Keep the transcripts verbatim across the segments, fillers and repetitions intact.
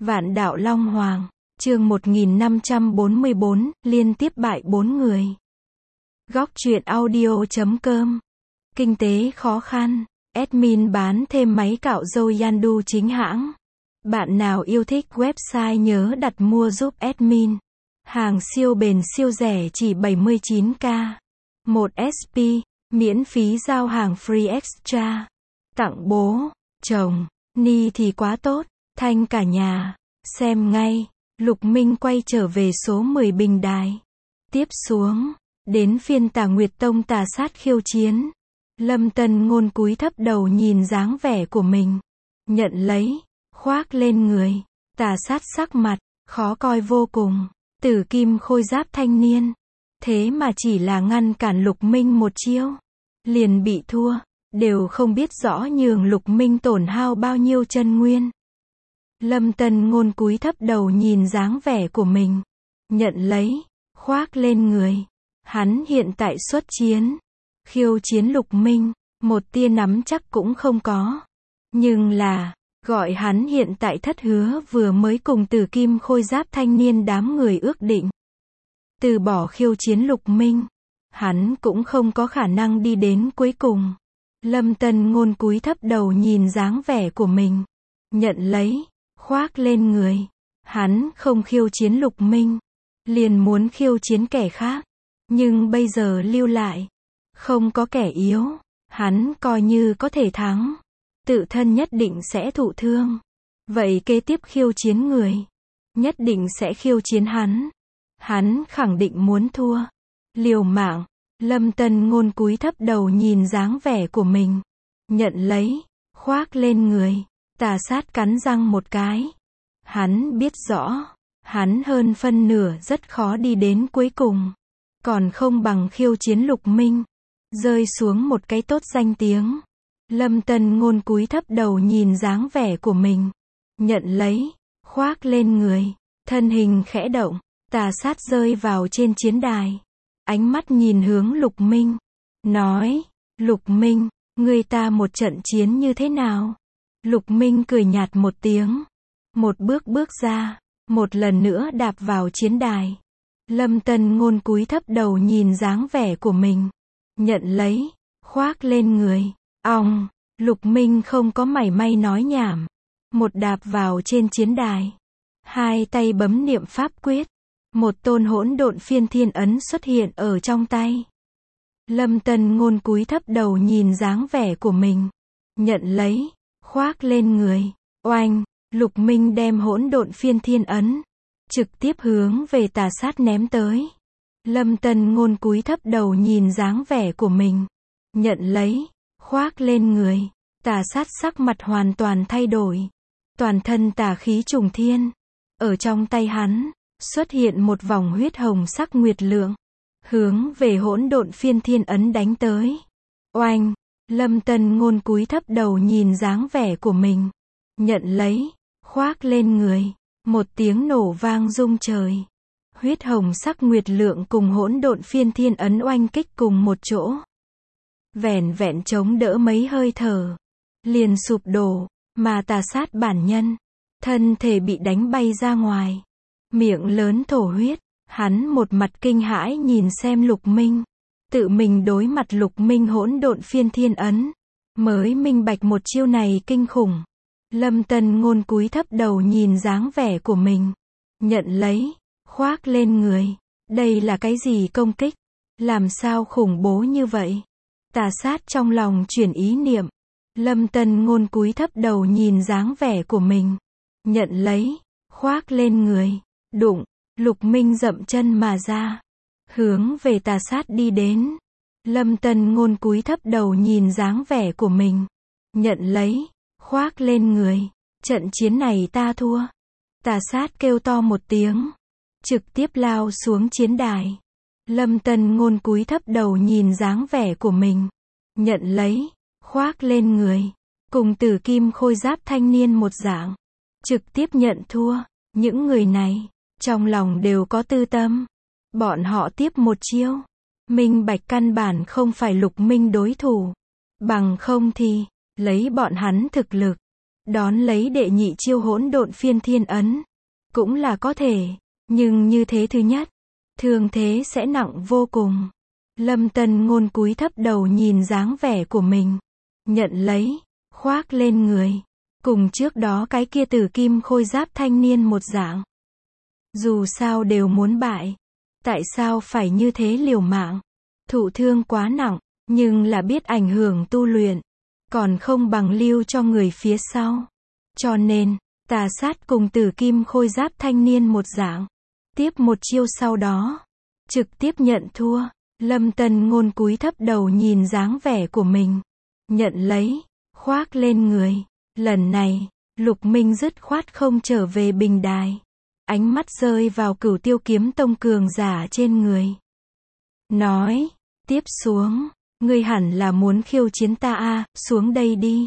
Vạn đạo Long Hoàng, chương một nghìn năm trăm bốn mươi bốn, liên tiếp bại bốn người. Góc truyện audio chấm com. Kinh tế khó khăn, admin bán thêm máy cạo râu Yandu chính hãng. Bạn nào yêu thích website nhớ đặt mua giúp admin. Hàng siêu bền siêu rẻ chỉ bảy mươi chín k. một ét pê, miễn phí giao hàng free extra. Tặng bố, chồng, ni thì quá tốt, thanh cả nhà. Xem ngay, Lục Minh quay trở về số mười bình đài. Tiếp xuống, đến phiên Tà Nguyệt Tông Tà Sát khiêu chiến. Lâm Tân Ngôn cúi thấp đầu nhìn dáng vẻ của mình. Nhận lấy, khoác lên người. Tà Sát sắc mặt, khó coi vô cùng. Tử kim khôi giáp thanh niên. Thế mà chỉ là ngăn cản Lục Minh một chiêu. Liền bị thua, đều không biết rõ nhường Lục Minh tổn hao bao nhiêu chân nguyên. Lâm Tân Ngôn cúi thấp đầu nhìn dáng vẻ của mình. Nhận lấy, khoác lên người. Hắn hiện tại xuất chiến. Khiêu chiến Lục Minh, một tia nắm chắc cũng không có. Nhưng là, gọi hắn hiện tại thất hứa vừa mới cùng Tử kim khôi giáp thanh niên đám người ước định. Từ bỏ khiêu chiến Lục Minh, hắn cũng không có khả năng đi đến cuối cùng. Lâm Tân Ngôn cúi thấp đầu nhìn dáng vẻ của mình. Nhận lấy, khoác lên người. Hắn không khiêu chiến Lục Minh, liền muốn khiêu chiến kẻ khác. Nhưng bây giờ lưu lại, không có kẻ yếu, hắn coi như có thể thắng. Tự thân nhất định sẽ thụ thương. Vậy kế tiếp khiêu chiến người, nhất định sẽ khiêu chiến hắn. Hắn khẳng định muốn thua. Liều mạng, Lâm Tân Ngôn cúi thấp đầu nhìn dáng vẻ của mình. Nhận lấy, khoác lên người. Tà Sát cắn răng một cái. Hắn biết rõ, hắn hơn phân nửa rất khó đi đến cuối cùng. Còn không bằng khiêu chiến Lục Minh. Rơi xuống một cái tốt danh tiếng. Lâm Tân Ngôn cúi thấp đầu nhìn dáng vẻ của mình. Nhận lấy, khoác lên người. Thân hình khẽ động, Tà Sát rơi vào trên chiến đài. Ánh mắt nhìn hướng Lục Minh. Nói, Lục Minh, người ta một trận chiến như thế nào? Lục Minh cười nhạt một tiếng. Một bước bước ra, một lần nữa đạp vào chiến đài. Lâm Tân Ngôn cúi thấp đầu nhìn dáng vẻ của mình. Nhận lấy, khoác lên người. Ong, Lục Minh không có mảy may nói nhảm. Một đạp vào trên chiến đài. Hai tay bấm niệm pháp quyết. Một tôn hỗn độn phiên thiên ấn xuất hiện ở trong tay. Lâm Tân Ngôn cúi thấp đầu nhìn dáng vẻ của mình. Nhận lấy, khoác lên người. Oanh, Lục Minh đem hỗn độn phiên thiên ấn trực tiếp hướng về Tà Sát ném tới. Lâm Tân Ngôn cúi thấp đầu nhìn dáng vẻ của mình. Nhận lấy, khoác lên người. Tà Sát sắc mặt hoàn toàn thay đổi. Toàn thân tà khí trùng thiên. Ở trong tay hắn, xuất hiện một vòng huyết hồng sắc nguyệt lượng. Hướng về hỗn độn phiên thiên ấn đánh tới. Oanh, Lâm Tân Ngôn cúi thấp đầu nhìn dáng vẻ của mình. Nhận lấy, khoác lên người. Một tiếng nổ vang rung trời. Huyết hồng sắc nguyệt lượng cùng hỗn độn phiên thiên ấn oanh kích cùng một chỗ. Vẻn vẹn chống đỡ mấy hơi thở, liền sụp đổ, mà Tà Sát bản nhân, thân thể bị đánh bay ra ngoài. Miệng lớn thổ huyết, hắn một mặt kinh hãi nhìn xem Lục Minh. Tự mình đối mặt Lục Minh hỗn độn phiên thiên ấn, mới minh bạch một chiêu này kinh khủng. Lâm Tân Ngôn cúi thấp đầu nhìn dáng vẻ của mình. Nhận lấy, khoác lên người. Đây là cái gì công kích? Làm sao khủng bố như vậy? Tà Sát trong lòng chuyển ý niệm. Lâm Tân Ngôn cúi thấp đầu nhìn dáng vẻ của mình. Nhận lấy, khoác lên người. Đụng, Lục Minh dậm chân mà ra. Hướng về Tà Sát đi đến. Lâm Tân Ngôn cúi thấp đầu nhìn dáng vẻ của mình. Nhận lấy, khoác lên người. Trận chiến này ta thua. Tà Sát kêu to một tiếng. Trực tiếp lao xuống chiến đài. Lâm Tân Ngôn cúi thấp đầu nhìn dáng vẻ của mình. Nhận lấy, khoác lên người. Cùng Tử kim khôi giáp thanh niên một dạng. Trực tiếp nhận thua. Những người này, trong lòng đều có tư tâm. Bọn họ tiếp một chiêu. Minh bạch căn bản không phải Lục Minh đối thủ. Bằng không thì, lấy bọn hắn thực lực, đón lấy đệ nhị chiêu hỗn độn phiên thiên ấn. Cũng là có thể, nhưng như thế thứ nhất, thường thế sẽ nặng vô cùng. Lâm Tân Ngôn cúi thấp đầu nhìn dáng vẻ của mình. Nhận lấy, khoác lên người. Cùng trước đó cái kia tử kim khôi giáp thanh niên một dạng. Dù sao đều muốn bại. Tại sao phải như thế liều mạng? Thụ thương quá nặng, nhưng là biết ảnh hưởng tu luyện. Còn không bằng lưu cho người phía sau. Cho nên, tà sát cùng tử kim khôi giáp thanh niên một dạng. Tiếp một chiêu sau đó. Trực tiếp nhận thua. Lâm Tân Ngôn cúi thấp đầu nhìn dáng vẻ của mình. Nhận lấy, khoác lên người. Lần này, Lục Minh dứt khoát không trở về bình đài. Ánh mắt rơi vào Cửu Tiêu Kiếm Tông cường giả trên người. Nói, tiếp xuống, ngươi hẳn là muốn khiêu chiến ta a, xuống đây đi.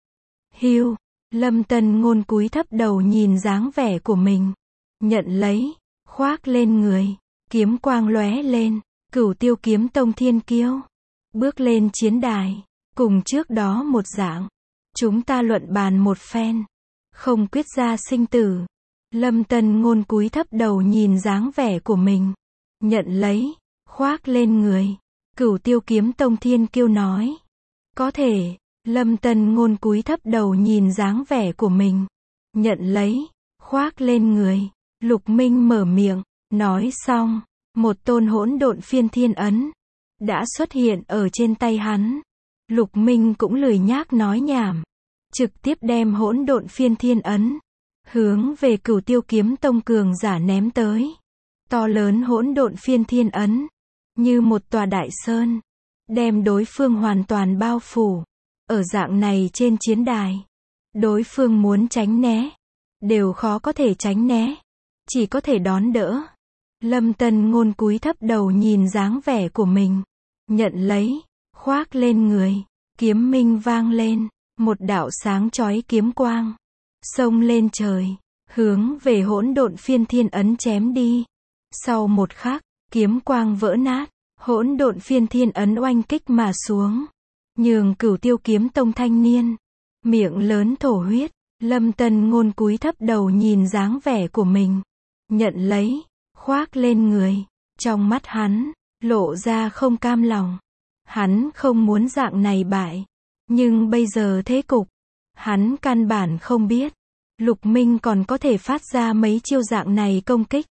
Hiu, Lâm Tân Ngôn cúi thấp đầu nhìn dáng vẻ của mình. Nhận lấy, khoác lên người. Kiếm quang lóe lên, Cửu Tiêu Kiếm Tông thiên kiêu. Bước lên chiến đài, cùng trước đó một dạng. Chúng ta luận bàn một phen. Không quyết ra sinh tử. Lâm Tân Ngôn cúi thấp đầu nhìn dáng vẻ của mình. Nhận lấy, khoác lên người. Cửu Tiêu Kiếm Tông thiên kiêu nói. Có thể, Lâm Tân Ngôn cúi thấp đầu nhìn dáng vẻ của mình. Nhận lấy, khoác lên người. Lục Minh mở miệng, nói xong, một tôn hỗn độn phiên thiên ấn đã xuất hiện ở trên tay hắn. Lục Minh cũng lười nhác nói nhảm, trực tiếp đem hỗn độn phiên thiên ấn hướng về Cửu Tiêu Kiếm Tông cường giả ném tới. To lớn hỗn độn phiên thiên ấn như một tòa đại sơn, đem đối phương hoàn toàn bao phủ. Ở dạng này trên chiến đài, đối phương muốn tránh né đều khó có thể tránh né, chỉ có thể đón đỡ. Lâm Tân Ngôn cúi thấp đầu nhìn dáng vẻ của mình. Nhận lấy, khoác lên người. Kiếm minh vang lên, một đạo sáng chói kiếm quang xông lên trời, hướng về hỗn độn phiên thiên ấn chém đi. Sau một khắc, kiếm quang vỡ nát, hỗn độn phiên thiên ấn oanh kích mà xuống, nhường Cửu Tiêu Kiếm Tông thanh niên miệng lớn thổ huyết. Lâm Tân Ngôn cúi thấp đầu nhìn dáng vẻ của mình. Nhận lấy, khoác lên người. Trong mắt hắn lộ ra không cam lòng. Hắn không muốn dạng này bại, nhưng bây giờ thế cục, hắn căn bản không biết Lục Minh còn có thể phát ra mấy chiêu dạng này công kích.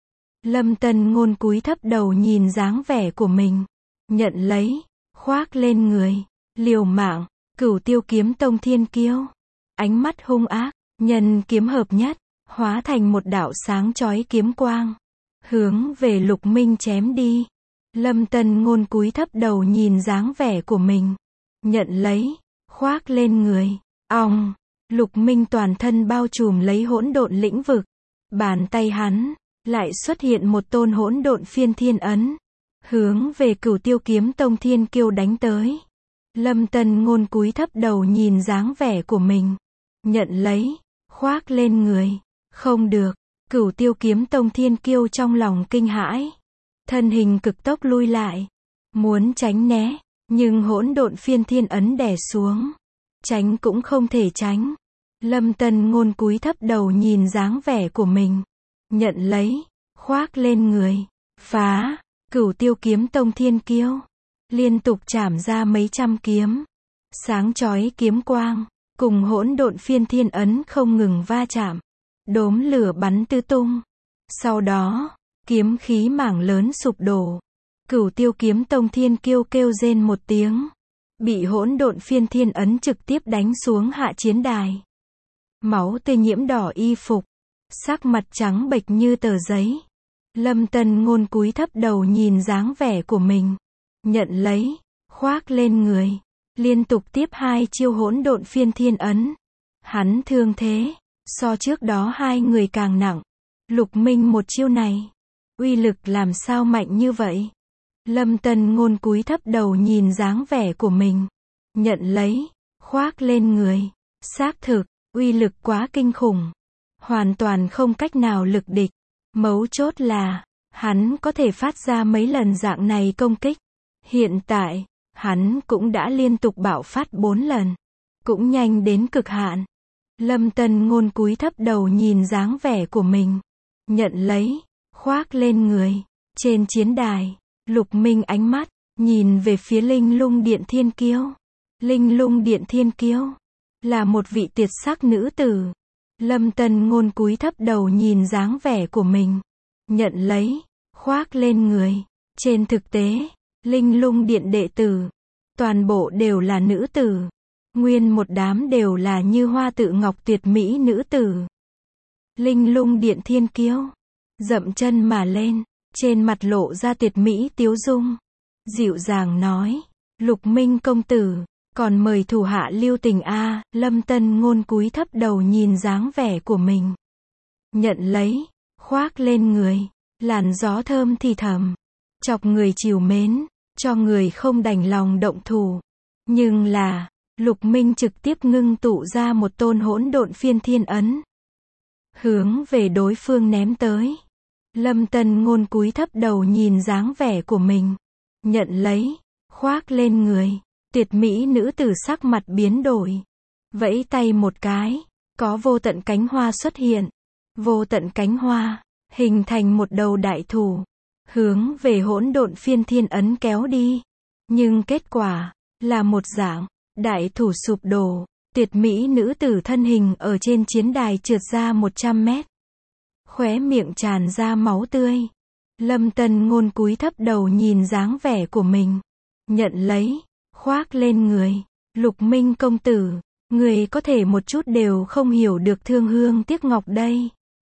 Lâm Tân Ngôn cúi thấp đầu nhìn dáng vẻ của mình. Nhận lấy, khoác lên người. Liều mạng, Cửu Tiêu Kiếm Tông thiên kiêu. Ánh mắt hung ác, nhân kiếm hợp nhất, hóa thành một đạo sáng chói kiếm quang, hướng về Lục Minh chém đi. Lâm Tân Ngôn cúi thấp đầu nhìn dáng vẻ của mình. Nhận lấy, khoác lên người. Ong, Lục Minh toàn thân bao trùm lấy hỗn độn lĩnh vực. Bàn tay hắn lại xuất hiện một tôn hỗn độn phiên thiên ấn, hướng về Cửu Tiêu Kiếm Tông thiên kiêu đánh tới. Lâm Tân Ngôn cúi thấp đầu nhìn dáng vẻ của mình. Nhận lấy, khoác lên người. Không được, Cửu Tiêu Kiếm Tông thiên kiêu trong lòng kinh hãi, thân hình cực tốc lui lại, muốn tránh né, nhưng hỗn độn phiên thiên ấn đè xuống, tránh cũng không thể tránh. Lâm Tân Ngôn cúi thấp đầu nhìn dáng vẻ của mình. Nhận lấy, khoác lên người. Phá, Cửu Tiêu Kiếm Tông thiên kiêu liên tục chảm ra mấy trăm kiếm. Sáng chói kiếm quang cùng hỗn độn phiên thiên ấn không ngừng va chạm, đốm lửa bắn tứ tung. Sau đó, kiếm khí mảng lớn sụp đổ. Cửu Tiêu Kiếm Tông thiên kiêu kêu rên một tiếng, bị hỗn độn phiên thiên ấn trực tiếp đánh xuống hạ chiến đài. Máu tươi nhiễm đỏ y phục, sắc mặt trắng bệch như tờ giấy. Lâm Tân Ngôn cúi thấp đầu nhìn dáng vẻ của mình. Nhận lấy, khoác lên người. Liên tục tiếp hai chiêu hỗn độn phiên thiên ấn. Hắn thương thế so trước đó hai người càng nặng. Lục Minh một chiêu này, uy lực làm sao mạnh như vậy? Lâm Tân Ngôn cúi thấp đầu nhìn dáng vẻ của mình. Nhận lấy, khoác lên người. Xác thực, uy lực quá kinh khủng, hoàn toàn không cách nào lực địch. Mấu chốt là, hắn có thể phát ra mấy lần dạng này công kích. Hiện tại, hắn cũng đã liên tục bạo phát bốn lần, cũng nhanh đến cực hạn. Lâm Tân Ngôn cúi thấp đầu nhìn dáng vẻ của mình. Nhận lấy, khoác lên người. Trên chiến đài, Lục Minh ánh mắt, nhìn về phía Linh Lung Điện Thiên Kiêu. Linh Lung Điện Thiên Kiêu, là một vị tuyệt sắc nữ tử. Lâm Tân Ngôn cúi thấp đầu nhìn dáng vẻ của mình. Nhận lấy, khoác lên người. Trên thực tế, Linh Lung Điện đệ tử, toàn bộ đều là nữ tử. Nguyên một đám đều là như hoa tự ngọc tuyệt mỹ nữ tử. Linh Lung Điện Thiên Kiêu, dậm chân mà lên, trên mặt lộ ra tuyệt mỹ tiếu dung. Dịu dàng nói, Lục Minh công tử, còn mời thủ hạ lưu tình a. Lâm Tân Ngôn cúi thấp đầu nhìn dáng vẻ của mình. Nhận lấy, khoác lên người, làn gió thơm thì thầm, chọc người trìu mến, cho người không đành lòng động thủ. Nhưng là, Lục Minh trực tiếp ngưng tụ ra một tôn hỗn độn phiên thiên ấn, hướng về đối phương ném tới. Lâm Tân Ngôn cúi thấp đầu nhìn dáng vẻ của mình. Nhận lấy, khoác lên người. Tuyệt mỹ nữ tử sắc mặt biến đổi. Vẫy tay một cái, có vô tận cánh hoa xuất hiện. Vô tận cánh hoa, hình thành một đầu đại thủ, hướng về hỗn độn phiên thiên ấn kéo đi. Nhưng kết quả, là một dạng, đại thủ sụp đổ. Tuyệt mỹ nữ tử thân hình ở trên chiến đài trượt ra một trăm mét. Khóe miệng tràn ra máu tươi. Lâm Tân Ngôn cúi thấp đầu nhìn dáng vẻ của mình. Nhận lấy, khoác lên người. Lục Minh công tử, người có thể một chút đều không hiểu được thương hương tiếc ngọc đây.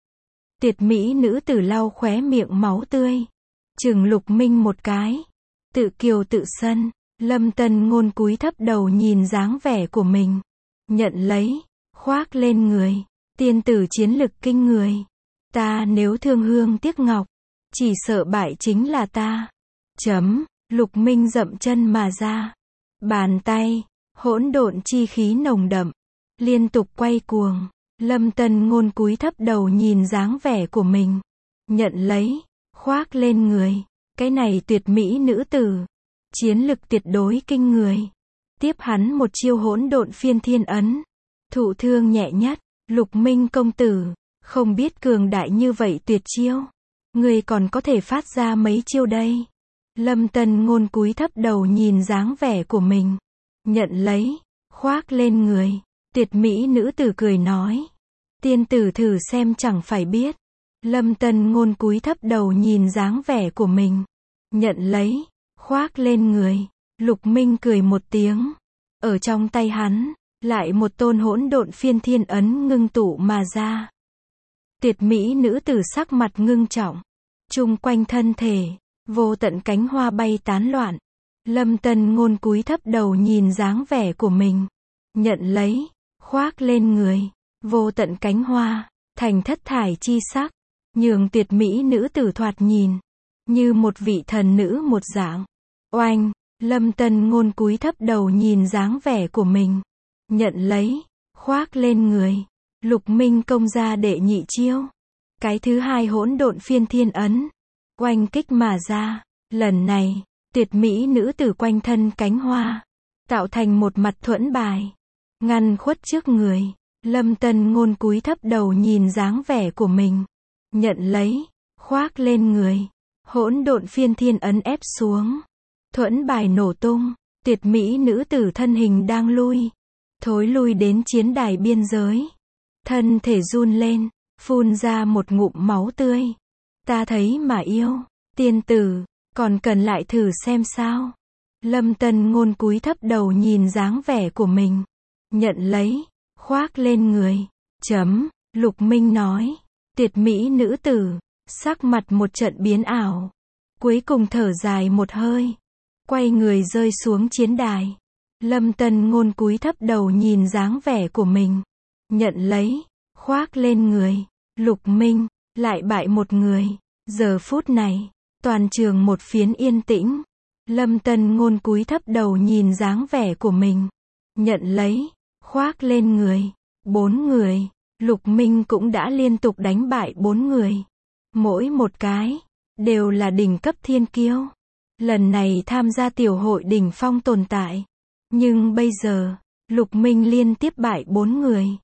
Tuyệt mỹ nữ tử lau khóe miệng máu tươi, chừng Lục Minh một cái. Tự kiều tự sân. Lâm Tân Ngôn cúi thấp đầu nhìn dáng vẻ của mình. Nhận lấy, khoác lên người. Tiên tử chiến lực kinh người. Ta nếu thương hương tiếc ngọc, chỉ sợ bại chính là ta. Chấm, Lục Minh dậm chân mà ra. Bàn tay, hỗn độn chi khí nồng đậm, liên tục quay cuồng. Lâm Tân Ngôn cúi thấp đầu nhìn dáng vẻ của mình. Nhận lấy, khoác lên người. Cái này tuyệt mỹ nữ tử, chiến lực tuyệt đối kinh người. Tiếp hắn một chiêu hỗn độn phiên thiên ấn. Thụ thương nhẹ nhất. Lục Minh công tử, không biết cường đại như vậy tuyệt chiêu, người còn có thể phát ra mấy chiêu đây. Lâm Tân Ngôn cúi thấp đầu nhìn dáng vẻ của mình. Nhận lấy, khoác lên người. Tuyệt mỹ nữ tử cười nói. Tiên tử thử xem chẳng phải biết. Lâm Tân Ngôn cúi thấp đầu nhìn dáng vẻ của mình. Nhận lấy, khoác lên người. Lục Minh cười một tiếng. Ở trong tay hắn, lại một tôn hỗn độn phiên thiên ấn ngưng tụ mà ra. Tuyệt mỹ nữ tử sắc mặt ngưng trọng. Chung quanh thân thể, vô tận cánh hoa bay tán loạn. Lâm Tân Ngôn cúi thấp đầu nhìn dáng vẻ của mình. Nhận lấy, khoác lên người. Vô tận cánh hoa, thành thất thải chi sắc, nhường tuyệt mỹ nữ tử thoạt nhìn như một vị thần nữ một dạng. Oanh, Lâm Tân Ngôn cúi thấp đầu nhìn dáng vẻ của mình. Nhận lấy, khoác lên người. Lục Minh công ra đệ nhị chiêu. Cái thứ hai hỗn độn phiên thiên ấn, oanh kích mà ra. Lần này, tuyệt mỹ nữ tử quanh thân cánh hoa, tạo thành một mặt thuẫn bài, ngăn khuất trước người. Lâm Tân Ngôn cúi thấp đầu nhìn dáng vẻ của mình. Nhận lấy, khoác lên người. Hỗn độn phiên thiên ấn ép xuống. Thuẫn bài nổ tung, tuyệt mỹ nữ tử thân hình đang lui, thối lui đến chiến đài biên giới. Thân thể run lên, phun ra một ngụm máu tươi. Ta thấy mà yêu, tiên tử, còn cần lại thử xem sao. Lâm Tân Ngôn cúi thấp đầu nhìn dáng vẻ của mình. Nhận lấy, khoác lên người. Chấm, Lục Minh nói. Tuyệt mỹ nữ tử, sắc mặt một trận biến ảo. Cuối cùng thở dài một hơi, quay người rơi xuống chiến đài. Lâm Tân Ngôn cúi thấp đầu nhìn dáng vẻ của mình. Nhận lấy, khoác lên người. Lục Minh, lại bại một người. Giờ phút này, toàn trường một phiến yên tĩnh. Lâm Tân Ngôn cúi thấp đầu nhìn dáng vẻ của mình. Nhận lấy, khoác lên người. Bốn người. Lục Minh cũng đã liên tục đánh bại bốn người. Mỗi một cái, đều là đỉnh cấp thiên kiêu. Lần này tham gia tiểu hội đỉnh phong tồn tại. Nhưng bây giờ, Lục Minh liên tiếp bại bốn người.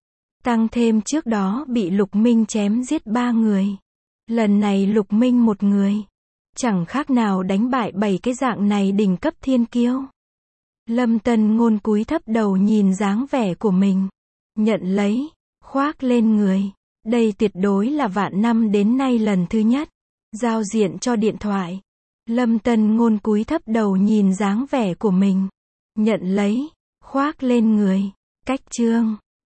Tăng thêm trước đó bị Lục Minh chém giết ba người. Lần này Lục Minh một người. Chẳng khác nào đánh bại bảy cái dạng này đỉnh cấp thiên kiêu. Lâm Tân Ngôn cúi thấp đầu nhìn dáng vẻ của mình. Nhận lấy, khoác lên người. Đây tuyệt đối là vạn năm đến nay lần thứ nhất. Giao diện cho điện thoại. Lâm Tân Ngôn cúi thấp đầu nhìn dáng vẻ của mình. Nhận lấy, khoác lên người. Cách chương